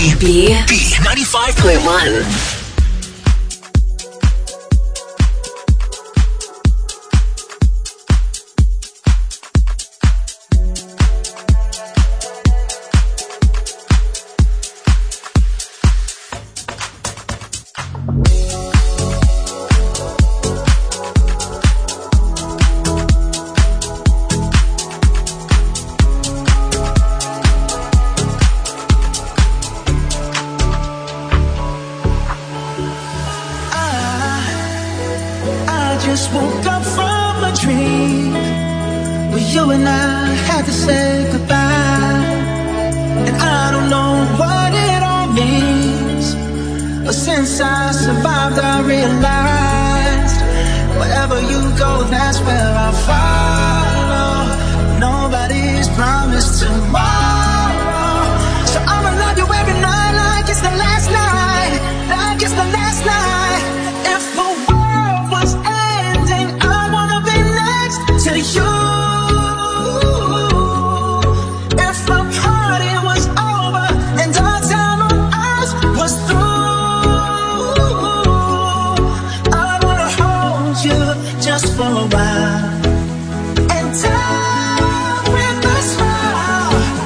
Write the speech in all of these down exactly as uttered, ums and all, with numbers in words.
B. B ninety-five point one. Just for a while and time with a smile.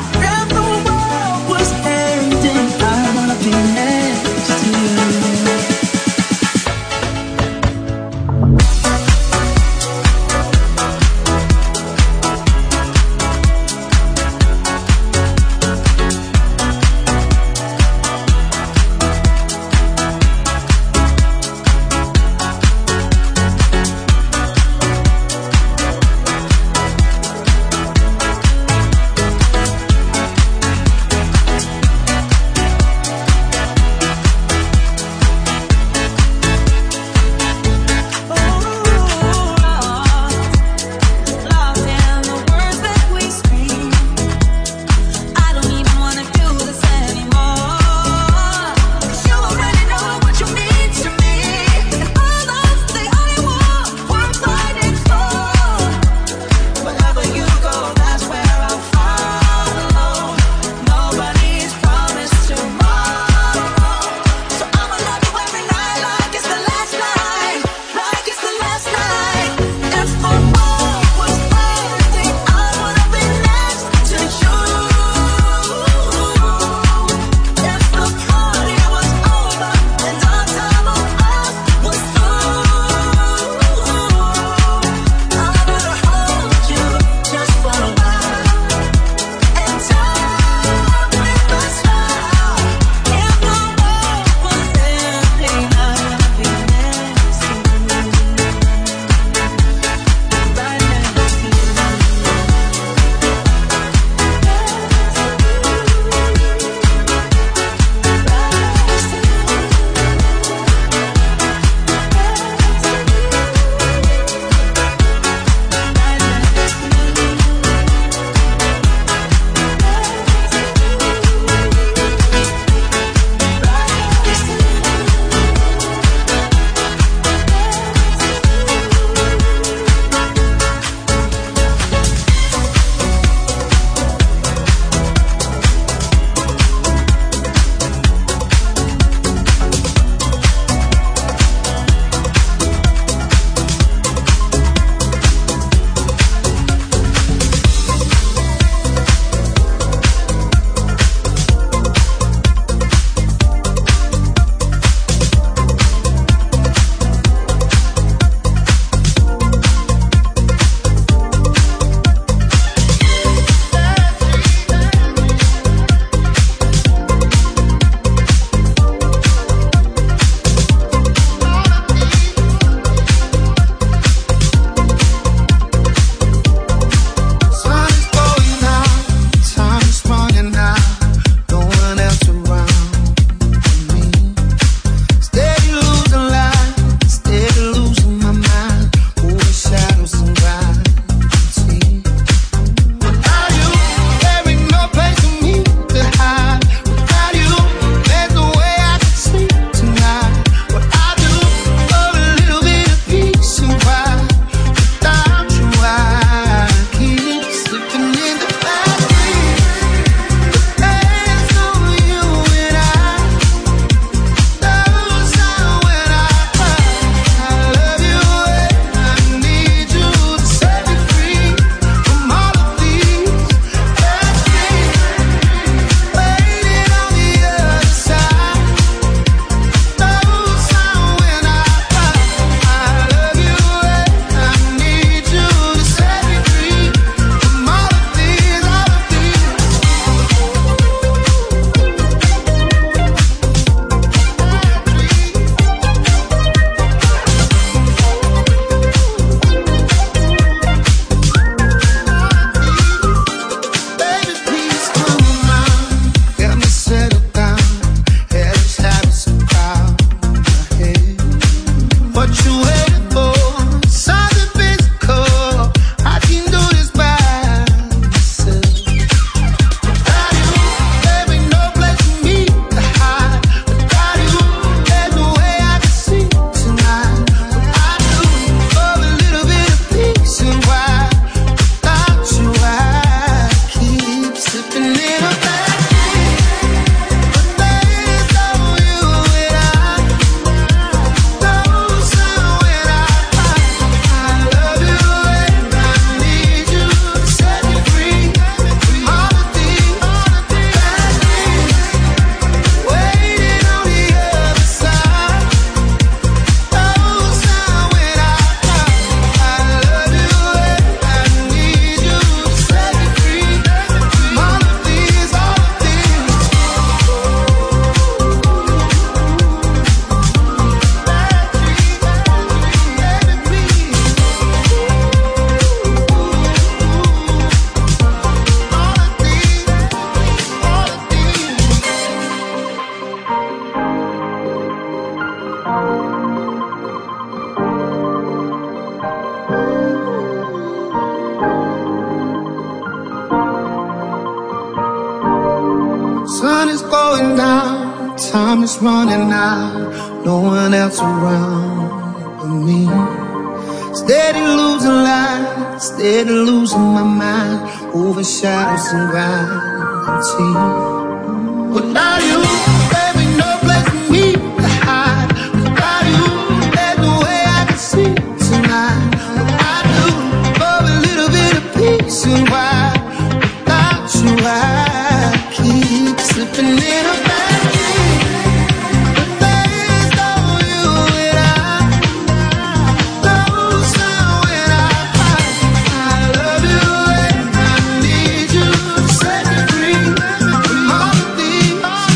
Sun is going down, time is running out, no one else around but me. Steady losing light, steady losing my mind, over shadows and gravity. Without you, there ain't no place for me to hide. Without you, there's no way I can see tonight. Without you, for a little bit of peace and why. Without you, I keep slipping in a bad dream. But there is no you and I. No sound when I cry. I love you and I need you to set me free from all of these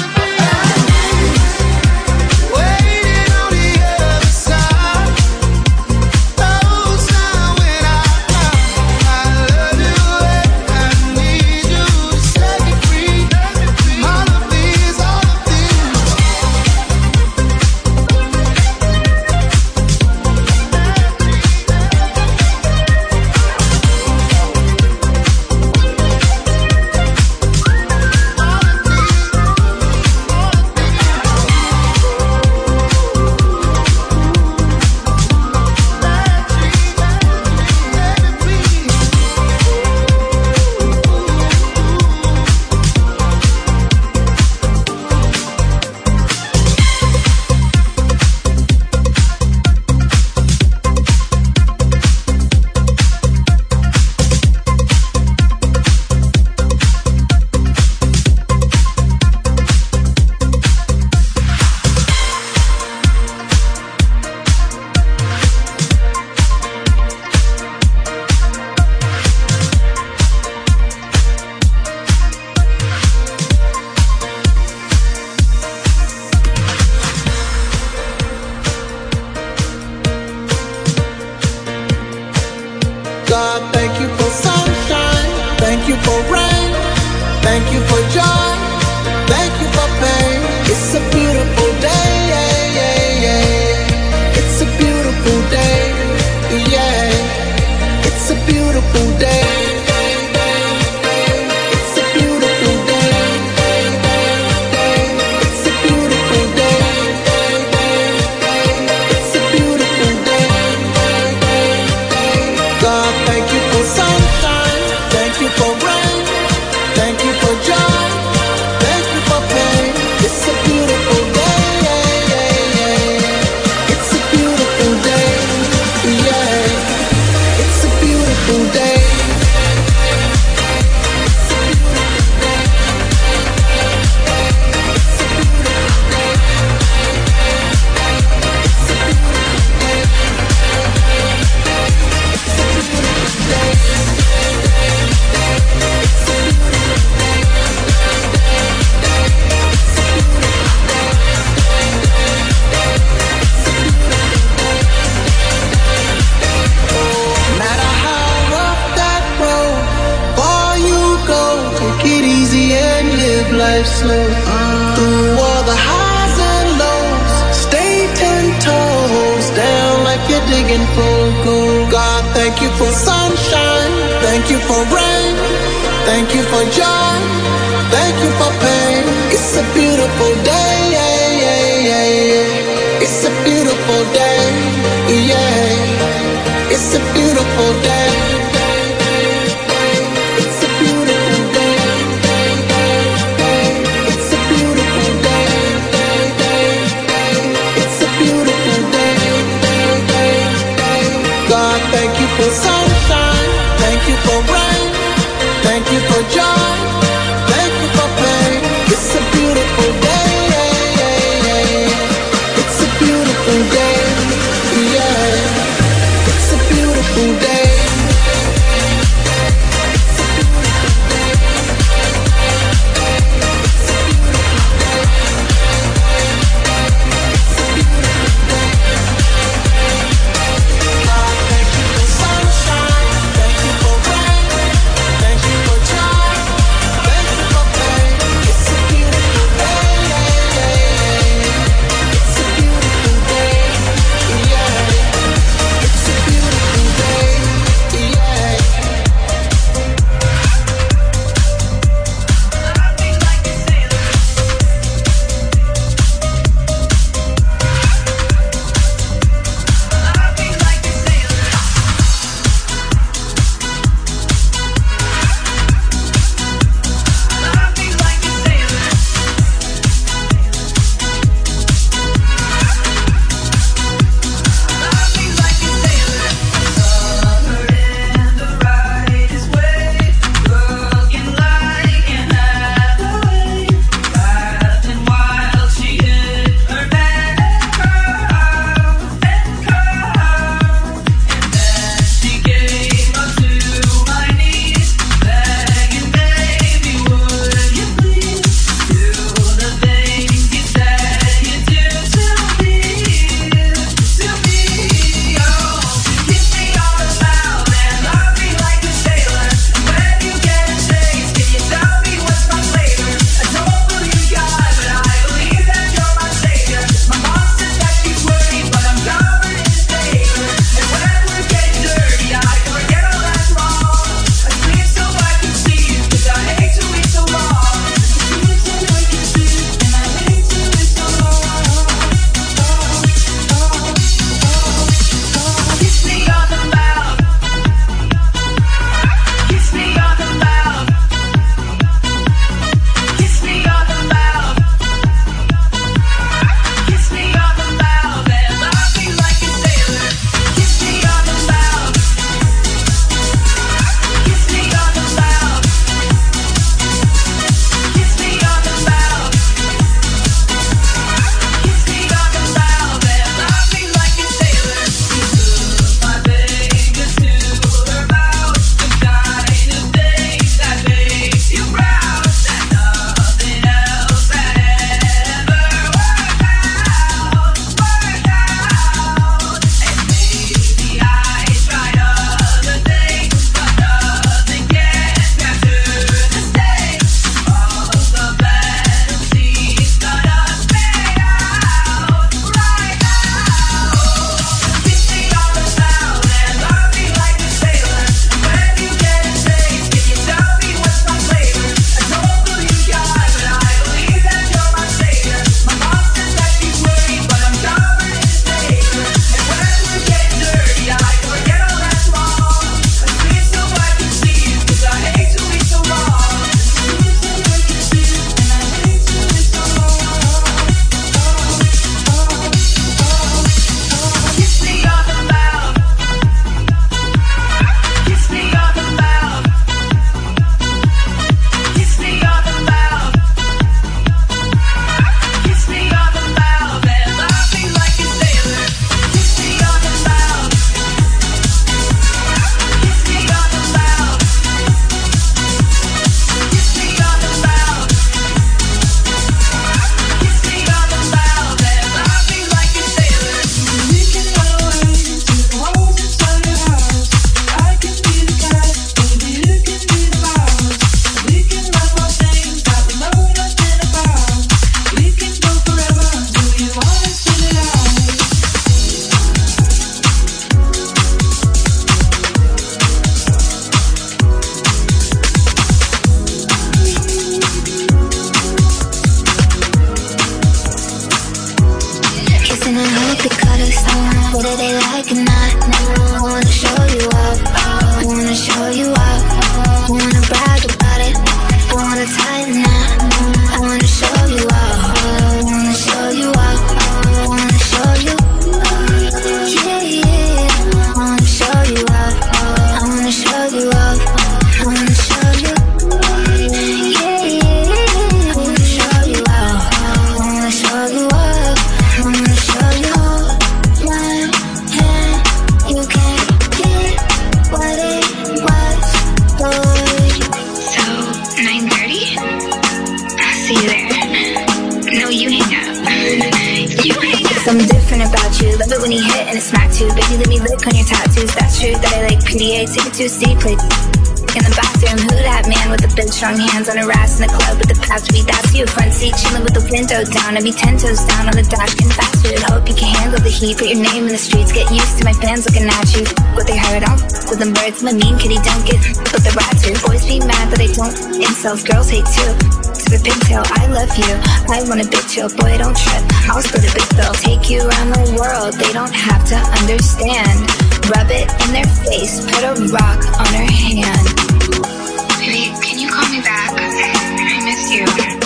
waiting on the other side. No sound when I cry. I love you and I need you to set me free from all of these, all of these. God, thank you for sunshine, thank you for rain, thank you for joy, thank you for pain. It's a beautiful day, yeah, yeah, yeah. It's a beautiful day, yeah. It's a beautiful day. It's a beautiful day. It's a beautiful day. It's a beautiful day. God, thank you for sunshine, thank you for rain, thank you for joy, thank you for pain. It's a beautiful day, yeah, yeah, yeah. It's a beautiful day, yeah. It's a beautiful day. No matter how rough that road, far you go, take it easy and live life slow. Through all the highs and lows, stay ten toes down like you're digging for gold. God, thank you for sunshine, thank you for rain, thank you for joy, thank you for pain. It's a beautiful day, yeah, yeah, yeah, yeah. It's a beautiful day, yeah. It's a beautiful day. It's a beautiful day. It's a beautiful day. It's a beautiful day. God, thank you for sunshine, thank you for rain, thank you for joy, thank you for pain. It's a beautiful day, yeah, yeah, yeah. It's a beautiful day, yeah. It's a beautiful day. colors, whether they like or not. I wanna show you up, I wanna show you up. I wanna brag about it, I wanna tie the knot. I wanna show you up, I wanna show you up. I wanna show you, yeah, yeah. I wanna show you up, I wanna show you up. I wanna show you, yeah, yeah. I wanna show you up, I wanna show you up. I wanna show you one hand, you can't get what it was, boy. So, nine thirty? I'll see you there. No, you hang up. You hang up. Something different about you. Love it when you hit and it smack too. Baby, let me lick on your tattoos. That's true that I like P D A. Take it to a C play. In the bathroom, who that man with the big strong hands on her ass in the club with the past week? That's you, front seat, chilling with the window down. I'd be ten toes down on the dash, getting faster. Hope you can handle the heat, put your name in the streets. Get used to my fans looking at you. What they heard, I'm with them birds. I'm a mean kitty, don't get with the rats here. Boys be mad that I don't incels, girls hate too. To the pigtail, I love you, I want a big chill. Boy, don't trip, I'll split a big bill. Take you around the world, they don't have to understand. Rub it in their face, put a rock on her hand. Baby, can you call me back? I miss you.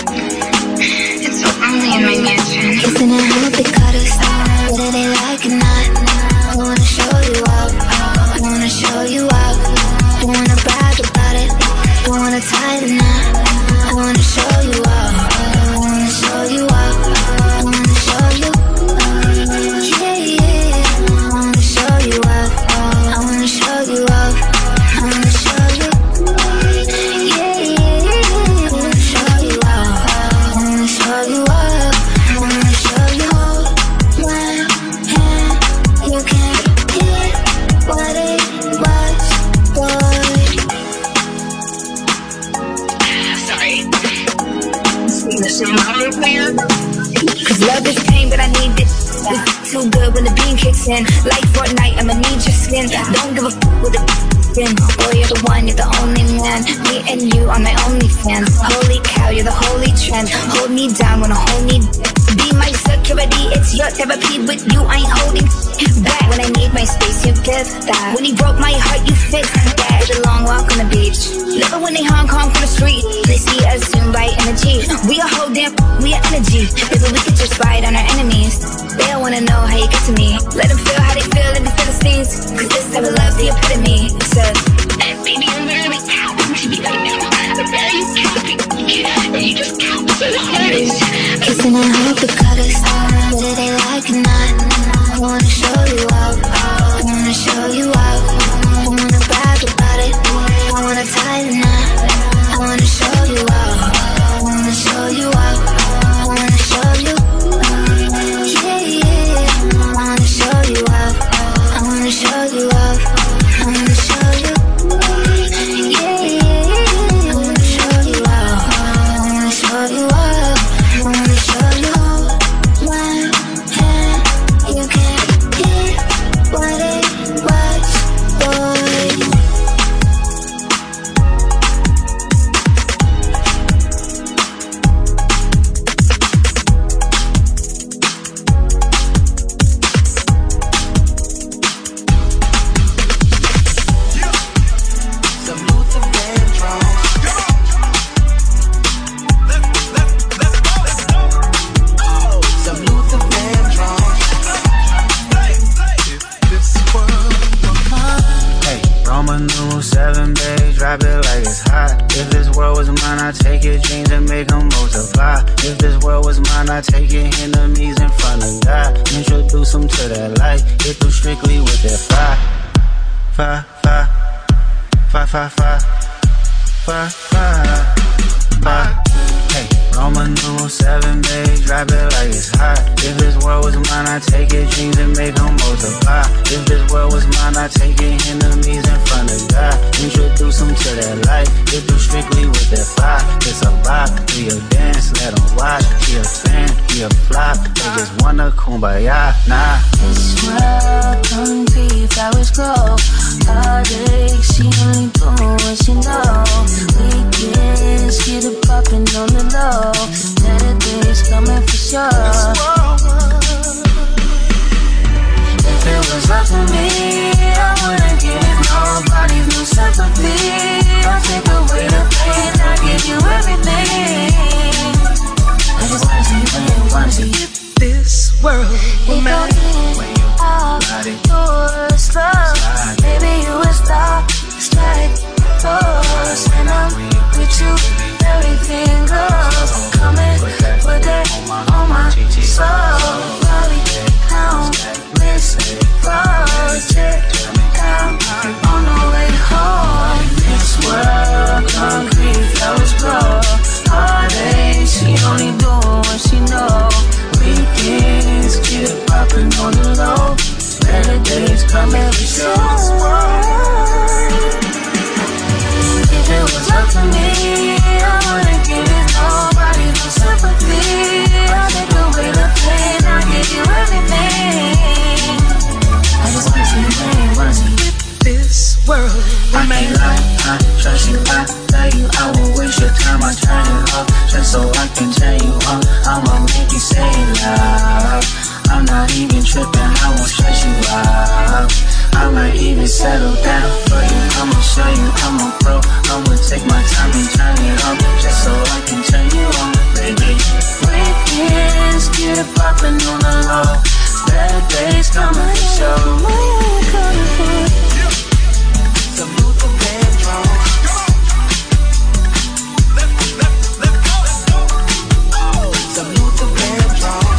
It's so lonely in my mansion. Kissing and hope they cut us, whether they like or not. I wanna show you up, I wanna show you up. I wanna brag about it, I wanna tie the knot. I wanna show you up, I wanna show you up. I wanna show you, yeah, yeah. I wanna show you up, I wanna show you up. I wanna show you, yeah, yeah. I wanna show you up, I wanna show you up. I wanna show you one hand, you can't get what it was, boy. Sorry. See the same hard player? Cause love is pain, but I need it. It's too good when the beam kicks in. Like Fortnite, I'ma need your skin. Don't give a f with the skin. Boy, you're the one, you're the only man. Me and you are my only fans. Holy cow, you're the holy trend. Hold me down when I hold me. Be my security, it's your therapy. With you, I ain't holding back. When I need my space, you give that. When he broke my heart, you fixed that. With a long walk on the beach. Love it when they Hong Kong from the street. They see us soon by energy. We a whole damn, we are energy. Maybe we could just fight on our enemies. They don't wanna know how you get to me. Let them feel how they feel in the Philistines. Cause this type of love's the epitome. So, Baby, I'm literally counting to be right now. I'm very counting. And you just count so the hardest. kissing and hope the colors, whether they like or not. I wanna show you up, I wanna show you up. I wanna brag about it, I wanna tie the knot. I wanna show you up, I wanna show you up. I wanna show you, yeah, yeah. I wanna show you up, I wanna show you up. I wanna show you, yeah, yeah. I wanna show you up, I wanna show you up. I wanna show you one hand, you can't get what it was, boy. Seven days, drop it like it's hot. If this world was mine, I'd take your dreams and make them multiply. If this world was mine, I'd take your enemies in front of God. Introduce them to that light, hit them strictly with that fire. Fire, fire, fire, fire, fire, fire, fire, fire. Hey, Roman numeral seven days, drop it like it's hot. If this world was mine, I'd take your dreams and make them multiply. If this world was mine, I'd take your enemies in front of God. Introduce them to that light, hit them strictly with that fire. It's a vibe, we a dance, let them watch. He a fan, he a flop, they just wanna kumbaya, nah. This world don't see flowers grow. Heartache, she only bloom when she know. Weekends, get it poppin' on the low. Better days coming for sure. world we go in, out, you're slow. Baby, you a star, just like those. When I'm with you, everything goes. Come and put that on my soul. Rolly, count, wrist, project, down on the way home. This world, concrete flowers grow. Heartache, she only doing what she know. Weekends, get it poppin' on the low. Better days come every show. If it was up to me, I wouldn't give it nobody for sympathy. I'll take away the pain, I'll give you everything. I just want you to name this world. I can't lie, I trust you, I tell you I won't waste your time, I turn it off just so I can tell you uh, I'ma make you say love. I'm not even tripping, I won't stress you out. I might even settle down for you, I'ma show you I'm a pro. I'ma take my time and turn it up just so I can turn you on, baby. Weekends, get it poppin' on the low. Better days coming for sure. Some Luther Vandross. Some Luther Vandross.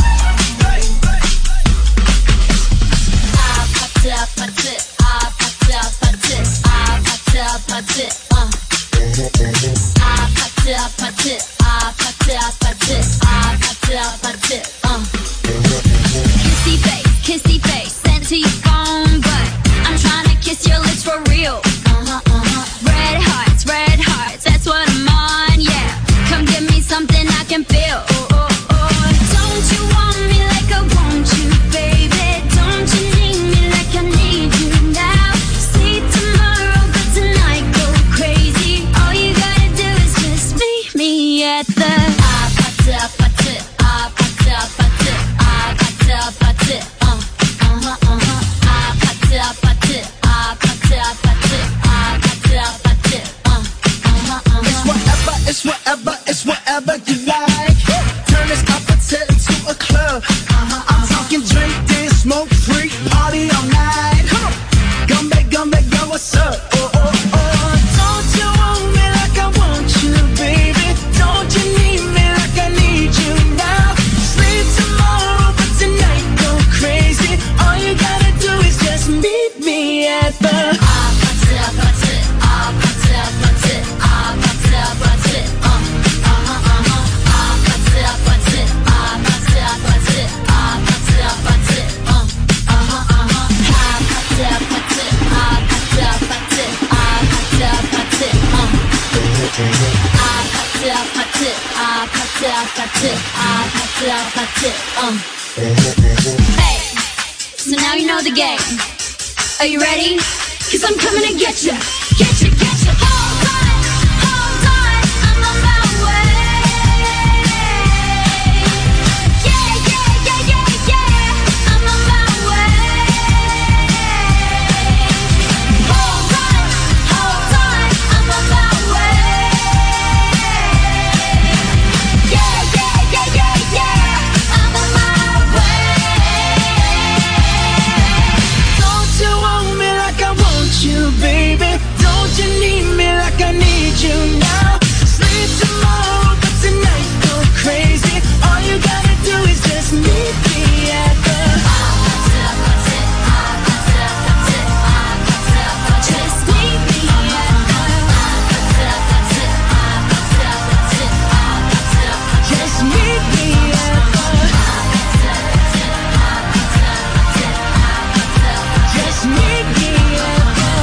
I popped it, I popped it, I popped it, I popped it, I popped it, I popped it, uh. I popped it, I popped it, I popped it, I popped it, I popped it, I popped it, uh. Kissy face, kissy face, sent to your phone, but I'm tryna kiss your lips for real. Uh-huh, uh-huh. Red hearts, red hearts, that's what I'm on, yeah. Come give me something I can feel. Oh, oh, oh. Don't you want me like I want you, baby? Don't you need me like I need you now? See tomorrow, but tonight go crazy. All you gotta do is just meet me at the I popped it, I popped it, I popped it, I popped it, I popped it, I popped it, uh, uh-huh, uh-huh. I popped it, I popped it, I popped it, I popped it, I popped it, I popped it, uh, uh-huh, uh-huh. It's whatever, it's whatever, it's whatever you like. Turn this opposite into a club. Uh-huh, I'm talking drink, dance, smoke, freak, party all night. Come on, come back, come back, yo, what's up? Oh, oh, oh. Don't you want me like I want you, baby? Don't you need me like I need you now? Sleep tomorrow, but tonight go crazy. All you gotta do is just meet me at the I popped it, I popped it, I popped it, I popped it, I popped it, I popped it, uh, uh-huh, uh-huh. I popped it, I popped it, I popped it, I popped it, I popped it, I popped it, uh, uh-huh, uh-huh. I popped it, I popped it, I popped it, I popped it, I popped it, I popped it, uh. I popped it, I popped it, I popped it, I popped it, I popped it, I popped it, uh. Hey, so now you know the game. Are you ready? Cause I'm coming to get ya, get ya, get ya. Hold on, hold on, I'm on my way. Yeah, yeah, yeah, yeah, yeah, I'm on my way. Hold on, hold on, I'm on my way. Yeah, yeah, yeah, yeah, yeah, I'm on my way. Don't you want me like I want you, baby? Don't you need me like I need you now? Sleep tomorrow, but tonight go crazy. All you gotta do is just meet me at the just meet me at the just meet me at the just meet me at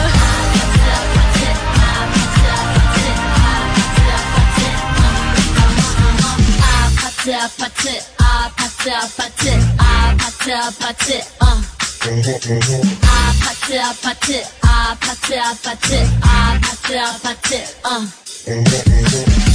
I popped it, I popped it, I popped it, I popped it, I popped it, uh. I popped it, I popped it, I popped it, I popped it, I popped it, I popped it, uh.